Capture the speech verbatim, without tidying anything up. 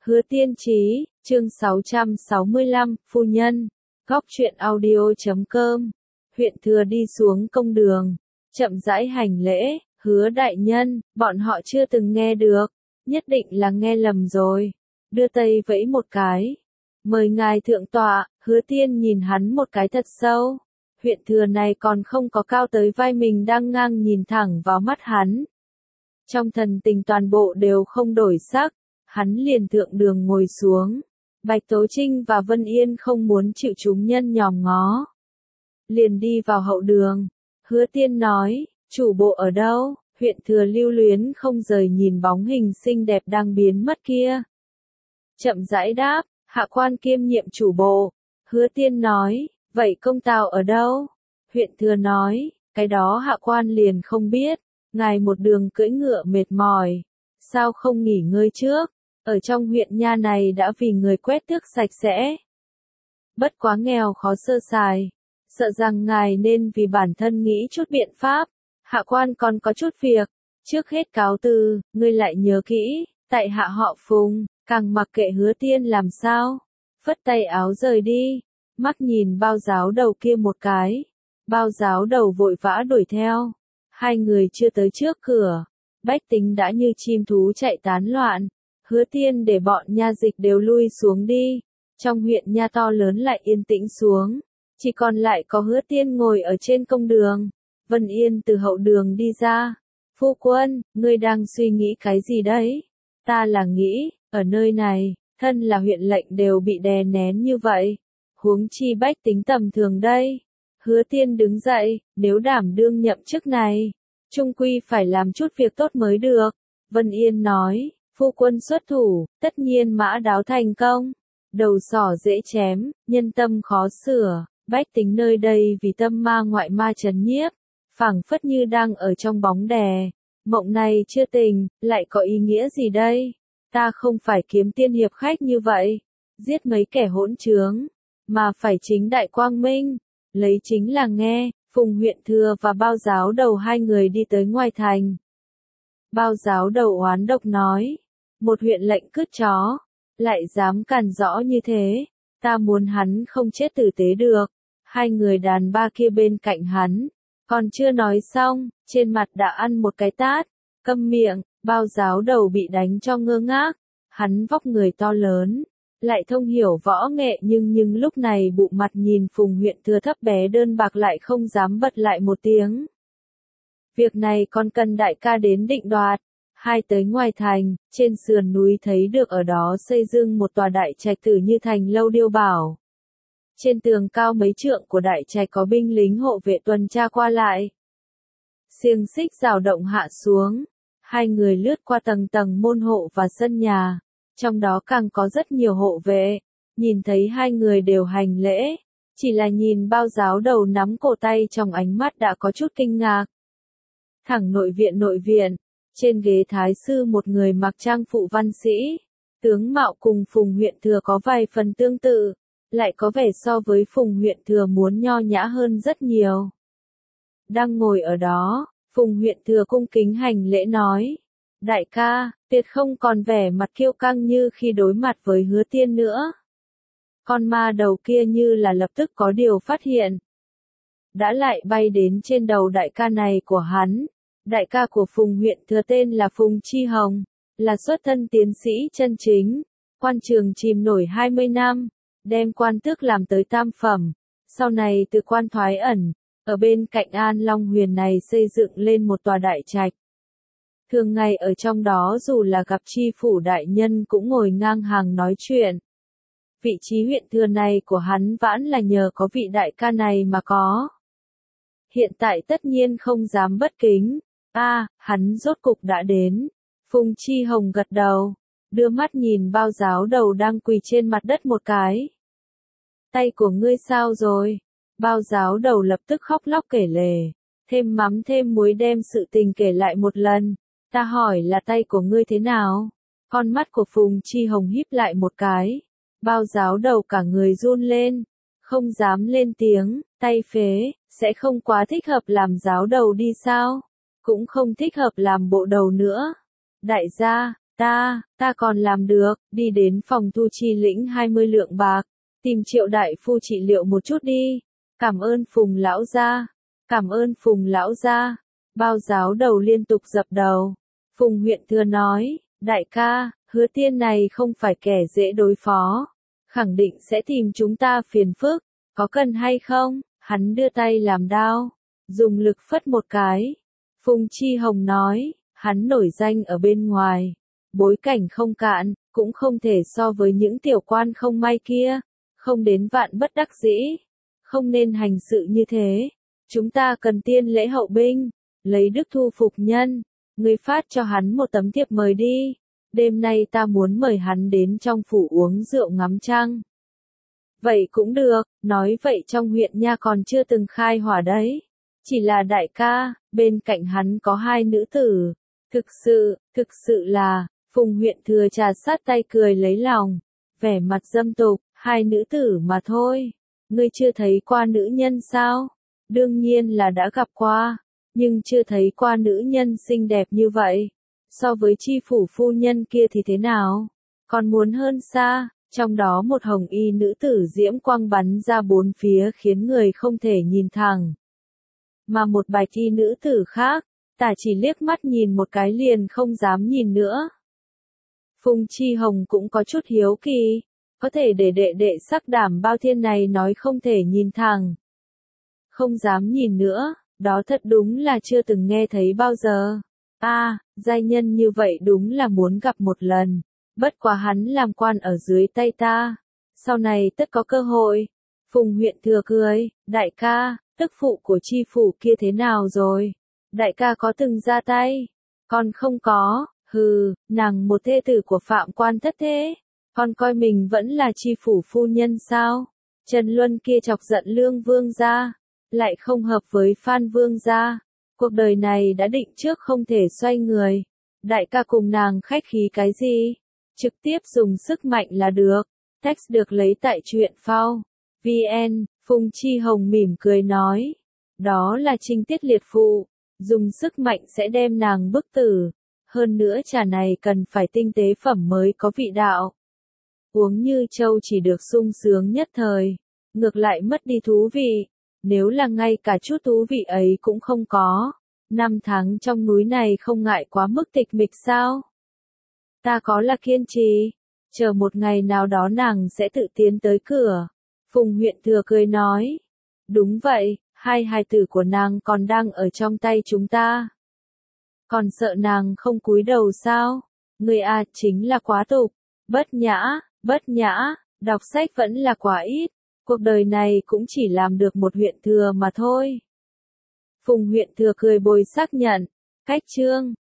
Hứa Tiên Trí, chương sáu trăm sáu mươi lăm, phu nhân, góc truyện audio chấm com. Huyện Thừa đi xuống công đường, chậm rãi hành lễ, Hứa đại nhân, bọn họ chưa từng nghe được, nhất định là nghe lầm rồi. Đưa tay vẫy một cái, mời ngài thượng tọa. Hứa Tiên nhìn hắn một cái thật sâu. Huyện Thừa này còn không có cao tới vai mình đang ngang nhìn thẳng vào mắt hắn. Trong thần tình toàn bộ đều không đổi sắc, hắn liền thượng đường ngồi xuống. Bạch Tố Trinh và Vân Yên không muốn chịu chúng nhân nhòm ngó, liền đi vào hậu đường. Hứa Tiên nói, chủ bộ ở đâu? Huyện Thừa lưu luyến không rời nhìn bóng hình xinh đẹp đang biến mất kia. Chậm rãi đáp, hạ quan kiêm nhiệm chủ bộ. Hứa Tiên nói, vậy công tào ở đâu? Huyện Thừa nói, cái đó hạ quan liền không biết, ngài một đường cưỡi ngựa mệt mỏi, sao không nghỉ ngơi trước? Ở trong huyện nha này đã vì người quét tước sạch sẽ. Bất quá nghèo khó sơ sài, sợ rằng ngài nên vì bản thân nghĩ chút biện pháp. Hạ quan còn có chút việc, trước hết cáo từ, ngươi lại nhớ kỹ, tại hạ họ Phùng. Càng mặc kệ Hứa Tiên làm sao, phất tay áo rời đi, mắt nhìn bao giáo đầu kia một cái, bao giáo đầu vội vã đuổi theo. Hai người chưa tới trước cửa, bách tính đã như chim thú chạy tán loạn. Hứa Tiên để bọn nha dịch đều lui xuống đi, trong huyện nha to lớn lại yên tĩnh xuống, chỉ còn lại có Hứa Tiên ngồi ở trên công đường. Vân Yên từ hậu đường đi ra, phu quân, ngươi đang suy nghĩ cái gì đấy? Ta là nghĩ, ở nơi này, thân là huyện lệnh đều bị đè nén như vậy, huống chi bách tính tầm thường đây. Hứa Tiên đứng dậy, nếu đảm đương nhậm chức này, chung quy phải làm chút việc tốt mới được. Vân Yên nói, phu quân xuất thủ, tất nhiên mã đáo thành công. Đầu sỏ dễ chém, nhân tâm khó sửa, bách tính nơi đây vì tâm ma ngoại ma trấn nhiếp, phảng phất như đang ở trong bóng đè. Mộng này chưa tình, lại có ý nghĩa gì đây? Ta không phải kiếm tiên hiệp khách như vậy, giết mấy kẻ hỗn trướng, mà phải chính đại quang minh. Lấy chính là nghe. Phùng Huyện Thừa và bao giáo đầu hai người đi tới ngoài thành. Bao giáo đầu oán độc nói, một huyện lệnh cướp chó, lại dám càn rõ như thế, ta muốn hắn không chết tử tế được. Hai người đàn ba kia bên cạnh hắn, còn chưa nói xong, trên mặt đã ăn một cái tát. Câm miệng. Bao giáo đầu bị đánh cho ngơ ngác, hắn vóc người to lớn, lại thông hiểu võ nghệ nhưng nhưng lúc này bụng mặt nhìn Phùng Huyện Thừa thấp bé đơn bạc lại không dám bật lại một tiếng. Việc này còn cần đại ca đến định đoạt. Hai tới ngoài thành, trên sườn núi thấy được ở đó xây dựng một tòa đại trạch tử như thành lâu điêu bảo. Trên tường cao mấy trượng của đại trạch có binh lính hộ vệ tuần tra qua lại. Xiềng xích rào động hạ xuống. Hai người lướt qua tầng tầng môn hộ và sân nhà, trong đó càng có rất nhiều hộ vệ. Nhìn thấy hai người đều hành lễ, chỉ là nhìn bao giáo đầu nắm cổ tay trong ánh mắt đã có chút kinh ngạc. Thẳng nội viện nội viện, trên ghế thái sư một người mặc trang phụ văn sĩ, tướng mạo cùng Phùng Huyện Thừa có vài phần tương tự, lại có vẻ so với Phùng Huyện Thừa muốn nho nhã hơn rất nhiều. Đang ngồi ở đó, Phùng Huyện Thừa cung kính hành lễ nói, đại ca, tuyệt không còn vẻ mặt kiêu căng như khi đối mặt với Hứa Tiên nữa. Con ma đầu kia như là lập tức có điều phát hiện, đã lại bay đến trên đầu đại ca này của hắn. Đại ca của Phùng Huyện Thừa tên là Phùng Chi Hồng, là xuất thân tiến sĩ chân chính, quan trường chìm nổi hai mươi năm, đem quan tước làm tới tam phẩm, sau này từ quan thoái ẩn. Ở bên cạnh An Long Huyền này xây dựng lên một tòa đại trạch. Thường ngày ở trong đó dù là gặp tri phủ đại nhân cũng ngồi ngang hàng nói chuyện. Vị trí huyện thừa này của hắn vãn là nhờ có vị đại ca này mà có. Hiện tại tất nhiên không dám bất kính. A, à, hắn rốt cục đã đến. Phùng Chi Hồng gật đầu, đưa mắt nhìn bao giáo đầu đang quỳ trên mặt đất một cái. Tay của ngươi sao rồi? Bao giáo đầu lập tức khóc lóc kể lể, thêm mắm thêm muối đem sự tình kể lại một lần. Ta hỏi là tay của ngươi thế nào? Con mắt của Phùng Chi Hồng híp lại một cái. Bao giáo đầu cả người run lên, không dám lên tiếng. Tay phế, sẽ không quá thích hợp làm giáo đầu đi sao? Cũng không thích hợp làm bộ đầu nữa. Đại gia, Ta, ta còn làm được, đi đến phòng thu chi lĩnh hai mươi lượng bạc, tìm Triệu đại phu trị liệu một chút đi. Cảm ơn Phùng lão gia, cảm ơn Phùng lão gia. Bao giáo đầu liên tục dập đầu. Phùng huyện thừa nói, đại ca, Hứa Tiên này không phải kẻ dễ đối phó, khẳng định sẽ tìm chúng ta phiền phức, có cần hay không? Hắn đưa tay làm đao, dùng lực phất một cái. Phùng Chi Hồng nói, hắn nổi danh ở bên ngoài, bối cảnh không cạn, cũng không thể so với những tiểu quan không may kia, không đến vạn bất đắc dĩ, không nên hành sự như thế. Chúng ta cần tiên lễ hậu binh, lấy đức thu phục nhân, ngươi phát cho hắn một tấm thiệp mời đi, đêm nay ta muốn mời hắn đến trong phủ uống rượu ngắm trăng. Vậy cũng được, nói vậy trong huyện nha còn chưa từng khai hỏa đấy, chỉ là đại ca, bên cạnh hắn có hai nữ tử, thực sự, thực sự là, Phùng huyện thừa trà sát tay cười lấy lòng, vẻ mặt dâm tục, hai nữ tử mà thôi, ngươi chưa thấy qua nữ nhân sao? Đương nhiên là đã gặp qua, nhưng chưa thấy qua nữ nhân xinh đẹp như vậy. So với chi phủ phu nhân kia thì thế nào? Còn muốn hơn xa, trong đó một hồng y nữ tử diễm quang bắn ra bốn phía khiến người không thể nhìn thẳng. Mà một bạch y nữ tử khác, tả chỉ liếc mắt nhìn một cái liền không dám nhìn nữa. Phùng Chi Hồng cũng có chút hiếu kỳ, có thể để đệ đệ sắc đảm bao thiên này nói không thể nhìn thẳng. Không dám nhìn nữa, đó thật đúng là chưa từng nghe thấy bao giờ. A, à, giai nhân như vậy đúng là muốn gặp một lần, bất quá hắn làm quan ở dưới tay ta, sau này tất có cơ hội. Phùng huyện thừa cười, đại ca, tức phụ của chi phủ kia thế nào rồi? Đại ca có từng ra tay? Còn không có, hừ, nàng một thê tử của Phạm quan thất thế, còn coi mình vẫn là chi phủ phu nhân sao? Trần Luân kia chọc giận Lương Vương gia, lại không hợp với Phan Vương gia. Cuộc đời này đã định trước không thể xoay người. Đại ca cùng nàng khách khí cái gì? Trực tiếp dùng sức mạnh là được. Text được lấy tại truyện phao. vn, Phùng Chi Hồng mỉm cười nói. Đó là trinh tiết liệt phụ. Dùng sức mạnh sẽ đem nàng bức tử. Hơn nữa trà này cần phải tinh tế phẩm mới có vị đạo. Uống như châu chỉ được sung sướng nhất thời. Ngược lại mất đi thú vị. Nếu là ngay cả chút thú vị ấy cũng không có, năm tháng trong núi này không ngại quá mức tịch mịch sao? Ta có là kiên trì, chờ một ngày nào đó nàng sẽ tự tiến tới cửa. Phùng huyện thừa cười nói, đúng vậy, hai hài tử của nàng còn đang ở trong tay chúng ta. Còn sợ nàng không cúi đầu sao? Người à chính là quá tục, bất nhã, bất nhã, đọc sách vẫn là quá ít. Cuộc đời này cũng chỉ làm được một huyện thừa mà thôi. Phùng huyện thừa cười bồi xác nhận. Cách chương